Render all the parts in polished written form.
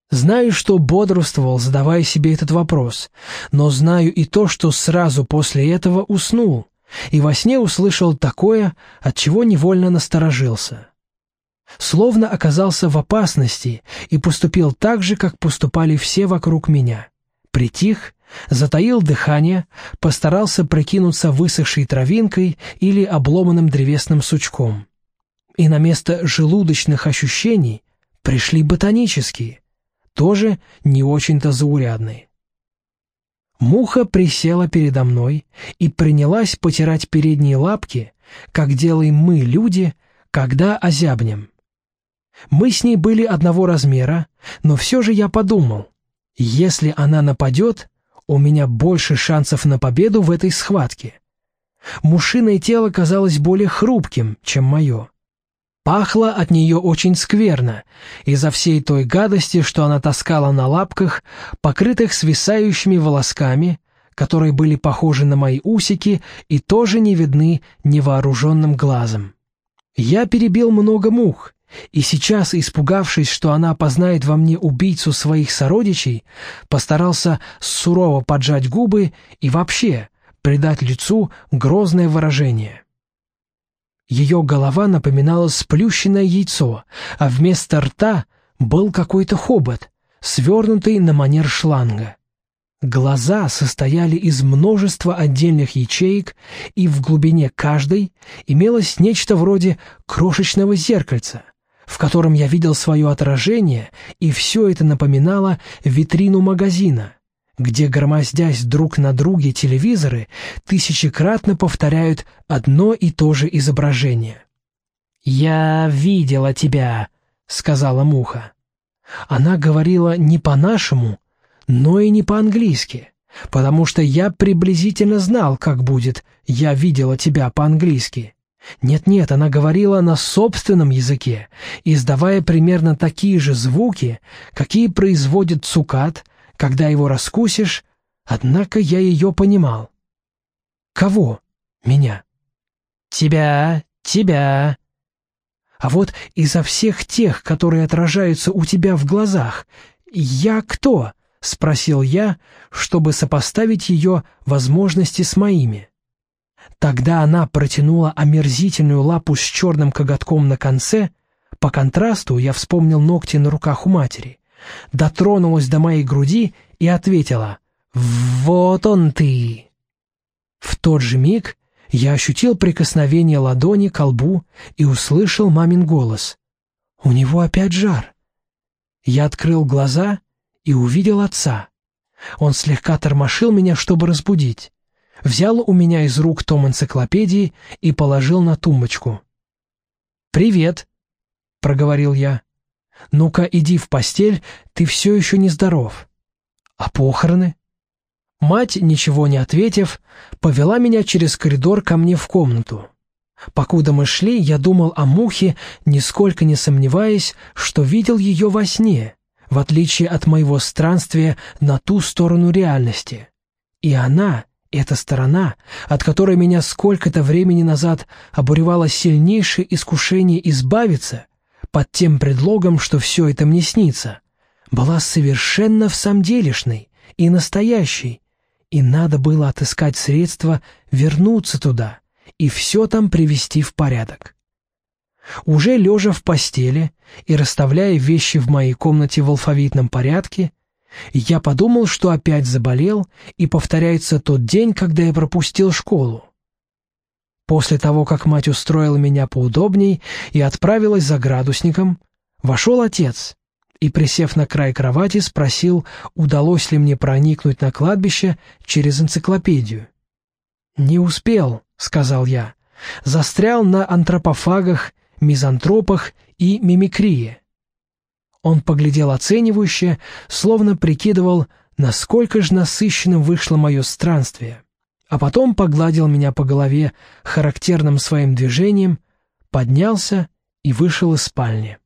Знаю, что бодрствовал, задавая себе этот вопрос, но знаю и то, что сразу после этого уснул, и во сне услышал такое, от чего невольно насторожился. Словно оказался в опасности и поступил так же, как поступали все вокруг меня. Притих, затаил дыхание, постарался прикинуться высохшей травинкой или обломанным древесным сучком. И на место желудочных ощущений пришли ботанические, тоже не очень-то заурядные. Муха присела передо мной и принялась потирать передние лапки, как делаем мы, люди, когда озябнем. Мы с ней были одного размера, но все же я подумал, если она нападет, у меня больше шансов на победу в этой схватке. Мушиное тело казалось более хрупким, чем мое. Пахло от нее очень скверно, из-за всей той гадости, что она таскала на лапках, покрытых свисающими волосками, которые были похожи на мои усики и тоже не видны невооруженным глазом. Я перебил много мух, и сейчас, испугавшись, что она опознает во мне убийцу своих сородичей, постарался сурово поджать губы и вообще придать лицу грозное выражение. Ее голова напоминала сплющенное яйцо, а вместо рта был какой-то хобот, свернутый на манер шланга. Глаза состояли из множества отдельных ячеек, и в глубине каждой имелось нечто вроде крошечного зеркальца, в котором я видел свое отражение, и все это напоминало витрину магазина, где, громоздясь друг на друге телевизоры, тысячекратно повторяют одно и то же изображение. «Я видела тебя», — сказала муха. Она говорила не по-нашему, но и не по-английски, потому что я приблизительно знал, как будет «я видела тебя» по-английски. Нет-нет, она говорила на собственном языке, издавая примерно такие же звуки, какие производит цукат, когда его раскусишь, однако я ее понимал. Кого? Меня. Тебя, тебя. А вот изо всех тех, которые отражаются у тебя в глазах, я кто? — спросил я, чтобы сопоставить ее возможности с моими. Тогда она протянула омерзительную лапу с черным коготком на конце. По контрасту я вспомнил ногти на руках у матери. Дотронулась до моей груди и ответила: «Вот он ты!» В тот же миг я ощутил прикосновение ладони к лбу и услышал мамин голос. «У него опять жар!» Я открыл глаза и увидел отца. Он слегка тормошил меня, чтобы разбудить. Взял у меня из рук том энциклопедии и положил на тумбочку. «Привет», — проговорил я. «Ну-ка, иди в постель, ты все еще нездоров». «А похороны?» Мать, ничего не ответив, повела меня через коридор ко мне в комнату. Покуда мы шли, я думал о мухе, нисколько не сомневаясь, что видел ее во сне, в отличие от моего странствия на ту сторону реальности. И она, эта сторона, от которой меня сколько-то времени назад обуревало сильнейшее искушение избавиться, под тем предлогом, что все это мне снится, была совершенно всамделишной и настоящей, и надо было отыскать средства вернуться туда и все там привести в порядок. Уже лежа в постели и расставляя вещи в моей комнате в алфавитном порядке, я подумал, что опять заболел, и повторяется тот день, когда я пропустил школу. После того, как мать устроила меня поудобней и отправилась за градусником, вошел отец и, присев на край кровати, спросил, удалось ли мне проникнуть на кладбище через энциклопедию. «Не успел», — сказал я, — «застрял на антропофагах, мизантропах и мимикрии». Он поглядел оценивающе, словно прикидывал, насколько же насыщенным вышло мое странствие, а потом погладил меня по голове характерным своим движением, поднялся и вышел из спальни.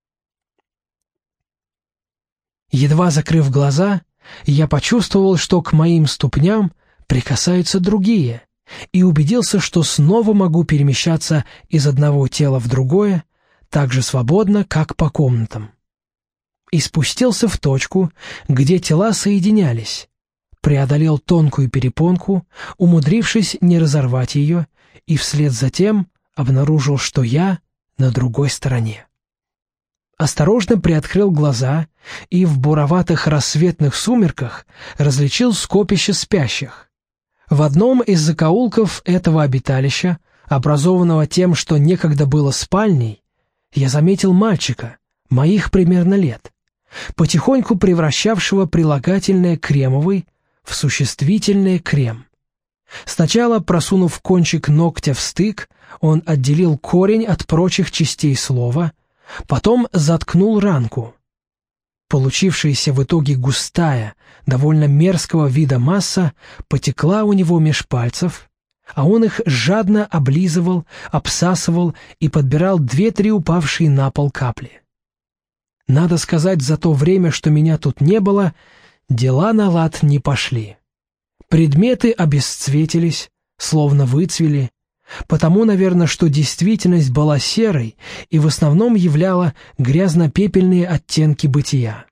Едва закрыв глаза, я почувствовал, что к моим ступням прикасаются другие, и убедился, что снова могу перемещаться из одного тела в другое так же свободно, как по комнатам. и спустился в точку, где тела соединялись, преодолел тонкую перепонку, умудрившись не разорвать ее, и вслед за тем обнаружил, что я на другой стороне. Осторожно приоткрыл глаза и в буроватых рассветных сумерках различил скопище спящих. В одном из закоулков этого обиталища, образованного тем, что некогда было спальней, я заметил мальчика, моих примерно лет, потихоньку превращавшего прилагательное «кремовый» в существительное «крем». Сначала, просунув кончик ногтя в стык, он отделил корень от прочих частей слова, потом заткнул ранку. Получившаяся в итоге густая, довольно мерзкого вида масса потекла у него меж пальцев, а он их жадно облизывал, обсасывал и подбирал 2-3 упавшие на пол капли. Надо сказать, за то время, что меня тут не было, дела на лад не пошли. Предметы обесцветились, словно выцвели, потому, наверное, что действительность была серой и в основном являла грязно-пепельные оттенки бытия.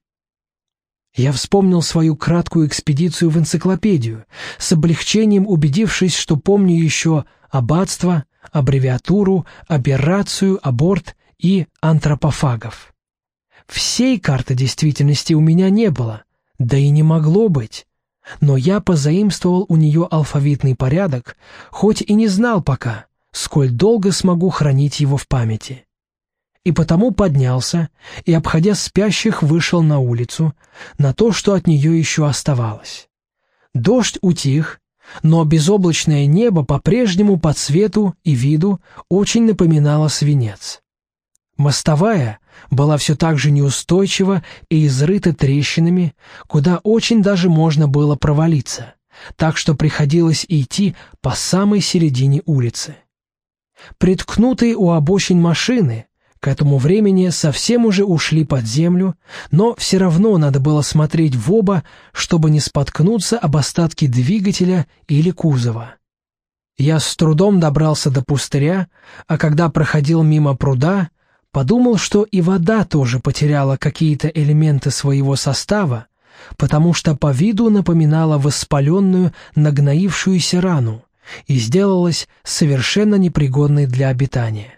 Я вспомнил свою краткую экспедицию в энциклопедию, с облегчением убедившись, что помню еще аббатство, аббревиатуру, аберрацию, аборт и антропофагов. Всей карты действительности у меня не было, да и не могло быть. Но я позаимствовал у нее алфавитный порядок, хоть и не знал пока, сколь долго смогу хранить его в памяти. И потому поднялся и, обходя спящих, вышел на улицу, на то, что от нее еще оставалось. Дождь утих, но безоблачное небо по-прежнему по цвету и виду очень напоминало свинец. Мостовая была все так же неустойчива и изрыта трещинами, куда очень даже можно было провалиться, так что приходилось идти по самой середине улицы. Приткнутые у обочин машины к этому времени совсем уже ушли под землю, но все равно надо было смотреть в оба, чтобы не споткнуться об остатки двигателя или кузова. Я с трудом добрался до пустыря, а когда проходил мимо пруда, подумал, что и вода тоже потеряла какие-то элементы своего состава, потому что по виду напоминала воспаленную, нагноившуюся рану и сделалась совершенно непригодной для обитания.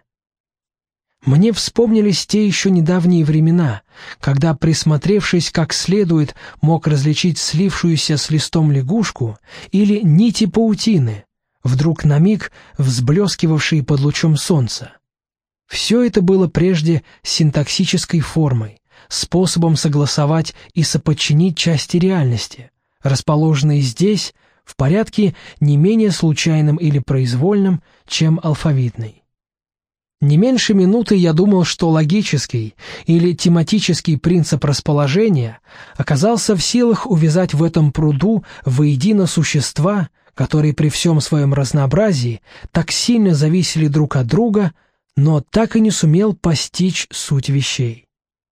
Мне вспомнились те еще недавние времена, когда, присмотревшись как следует, мог различить слившуюся с листом лягушку или нити паутины, вдруг на миг взблескивавшие под лучом солнца. Все это было прежде синтаксической формой, способом согласовать и соподчинить части реальности, расположенные здесь, в порядке не менее случайным или произвольным, чем алфавитный. Не меньше минуты я думал, что логический или тематический принцип расположения оказался в силах увязать в этом пруду воедино существа, которые при всем своем разнообразии так сильно зависели друг от друга, но так и не сумел постичь суть вещей.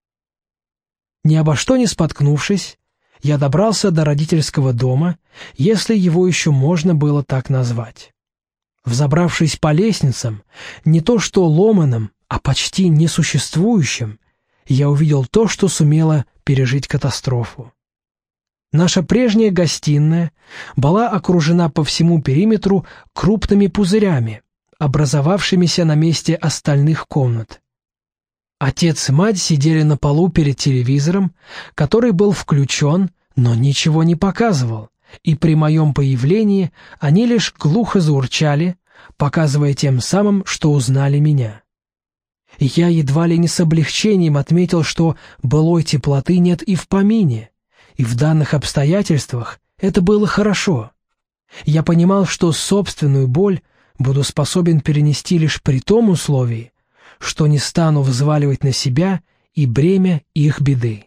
Ни обо что не споткнувшись, я добрался до родительского дома, если его еще можно было так назвать. Взобравшись по лестницам, не то что ломаным, а почти несуществующим, я увидел то, что сумело пережить катастрофу. Наша прежняя гостиная была окружена по всему периметру крупными пузырями, образовавшимися на месте остальных комнат. Отец и мать сидели на полу перед телевизором, который был включен, но ничего не показывал, и при моем появлении они лишь глухо заурчали, показывая тем самым, что узнали меня. Я едва ли не с облегчением отметил, что былой теплоты нет и в помине, и в данных обстоятельствах это было хорошо. Я понимал, что собственную боль буду способен перенести лишь при том условии, что не стану взваливать на себя и бремя их беды.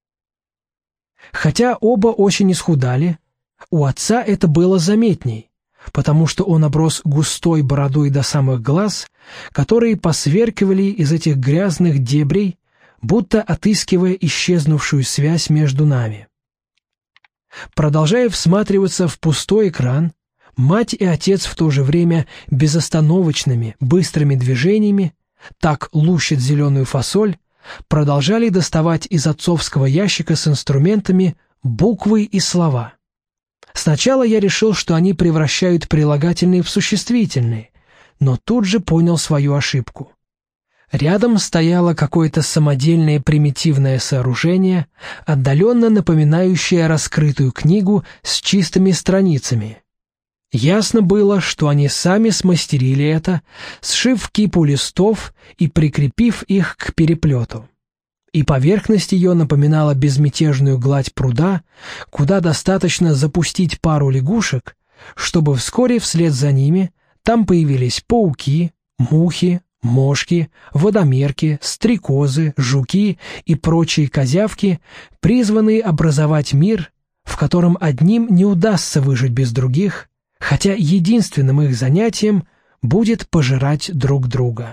Хотя оба очень исхудали, у отца это было заметней, потому что он оброс густой бородой до самых глаз, которые посверкивали из этих грязных дебрей, будто отыскивая исчезнувшую связь между нами. Продолжая всматриваться в пустой экран, мать и отец в то же время безостановочными, быстрыми движениями так лущат зеленую фасоль, продолжали доставать из отцовского ящика с инструментами буквы и слова. Сначала я решил, что они превращают прилагательные в существительные, но тут же понял свою ошибку. Рядом стояло какое-то самодельное примитивное сооружение, отдаленно напоминающее раскрытую книгу с чистыми страницами. Ясно было, что они сами смастерили это, сшив кипу листов и прикрепив их к переплету. И поверхность ее напоминала безмятежную гладь пруда, куда достаточно запустить пару лягушек, чтобы вскоре вслед за ними там появились пауки, мухи, мошки, водомерки, стрекозы, жуки и прочие козявки, призванные образовать мир, в котором одним не удастся выжить без других, хотя единственным их занятием будет пожирать друг друга.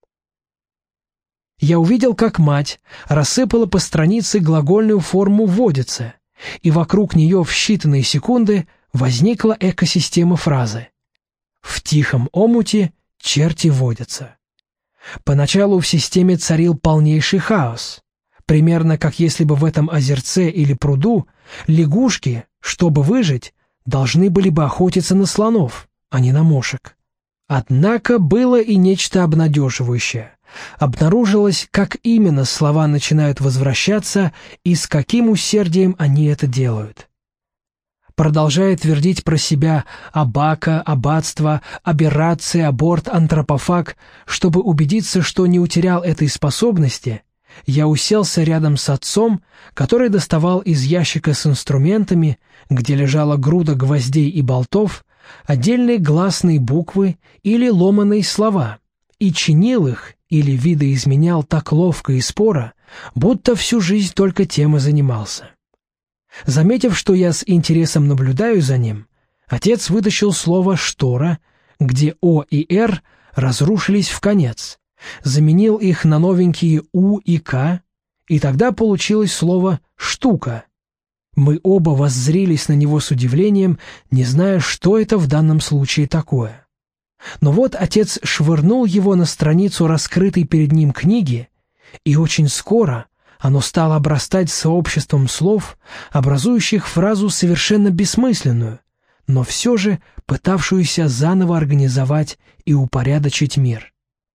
Я увидел, как мать рассыпала по странице глагольную форму «водится», и вокруг нее в считанные секунды возникла экосистема фразы «В тихом омуте черти водятся». Поначалу в системе царил полнейший хаос, примерно как если бы в этом озерце или пруду лягушки, чтобы выжить, должны были бы охотиться на слонов, а не на мошек. Однако было и нечто обнадеживающее. Обнаружилось, как именно слова начинают возвращаться и с каким усердием они это делают. Продолжая твердить про себя «абака», «аббатство», «аберрация», «аборт», «антропофаг», чтобы убедиться, что не утерял этой способности, я уселся рядом с отцом, который доставал из ящика с инструментами, где лежала груда гвоздей и болтов, отдельные гласные буквы или ломаные слова, и чинил их или видоизменял так ловко и споро, будто всю жизнь только тем и занимался. Заметив, что я с интересом наблюдаю за ним, отец вытащил слово «штора», где «о» и «р» разрушились в конец, заменил их на новенькие «у» и «к», и тогда получилось слово «штука». Мы оба воззрелись на него с удивлением, не зная, что это в данном случае такое. Но вот отец швырнул его на страницу раскрытой перед ним книги, и очень скоро оно стало обрастать сообществом слов, образующих фразу совершенно бессмысленную, но все же пытавшуюся заново организовать и упорядочить мир.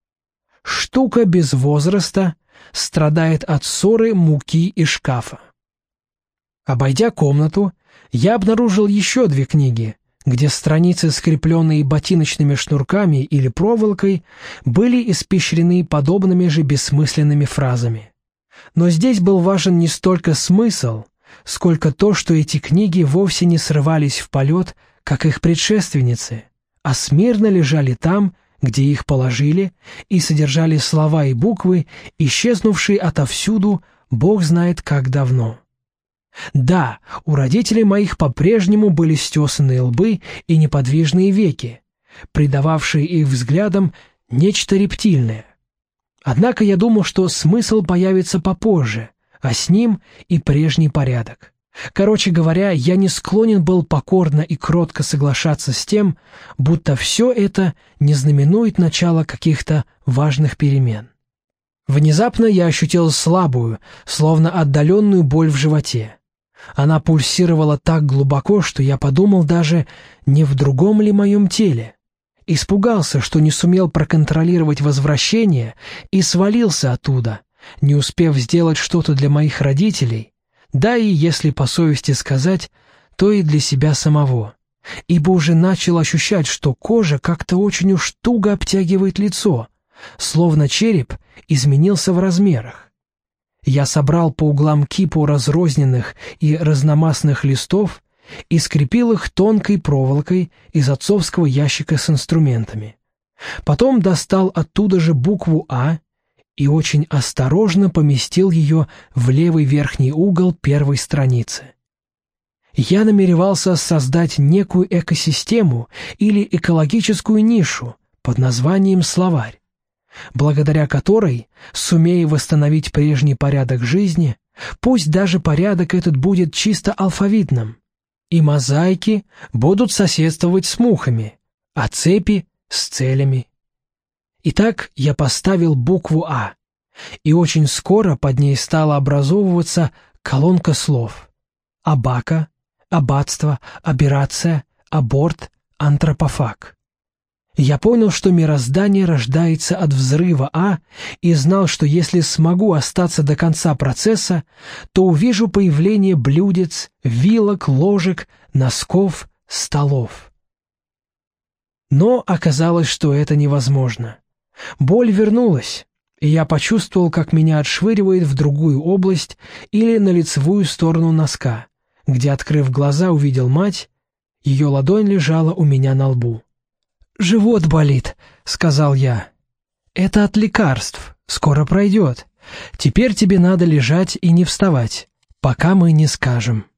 Штука без возраста страдает от ссоры муки и шкафа. Обойдя комнату, я обнаружил еще 2 книги, где страницы, скрепленные ботиночными шнурками или проволокой, были испещрены подобными же бессмысленными фразами. Но здесь был важен не столько смысл, сколько то, что эти книги вовсе не срывались в полет, как их предшественницы, а смирно лежали там, где их положили, и содержали слова и буквы, исчезнувшие отовсюду, Бог знает как давно. Да, у родителей моих по-прежнему были стесанные лбы и неподвижные веки, придававшие их взглядам нечто рептильное. Однако я думал, что смысл появится попозже, а с ним и прежний порядок. Короче говоря, я не склонен был покорно и кротко соглашаться с тем, будто все это не знаменует начало каких-то важных перемен. Внезапно я ощутил слабую, словно отдаленную боль в животе. Она пульсировала так глубоко, что я подумал даже, не в другом ли моем теле. Испугался, что не сумел проконтролировать возвращение и свалился оттуда, не успев сделать что-то для моих родителей, да и, если по совести сказать, то и для себя самого, ибо уже начал ощущать, что кожа как-то очень уж туго обтягивает лицо, словно череп изменился в размерах. Я собрал по углам кипу разрозненных и разномастных листов и скрепил их тонкой проволокой из отцовского ящика с инструментами. Потом достал оттуда же букву «А» и очень осторожно поместил ее в левый верхний угол первой страницы. Я намеревался создать некую экосистему или экологическую нишу под названием «Словарь», благодаря которой, сумея восстановить прежний порядок жизни, пусть даже порядок этот будет чисто алфавитным, и мозаики будут соседствовать с мухами, а цепи — с целями. Итак, я поставил букву «А», и очень скоро под ней стала образовываться колонка слов: абака, аббатство, аберрация, аборт, антропофаг. Я понял, что мироздание рождается от взрыва и знал, что если смогу остаться до конца процесса, то увижу появление блюдец, вилок, ложек, носков, столов. Но оказалось, что это невозможно. Боль вернулась, и я почувствовал, как меня отшвыривает в другую область или на лицевую сторону носка, где, открыв глаза, увидел мать, ее ладонь лежала у меня на лбу. «Живот болит», — сказал я. «Это от лекарств, скоро пройдет. Теперь тебе надо лежать и не вставать, пока мы не скажем».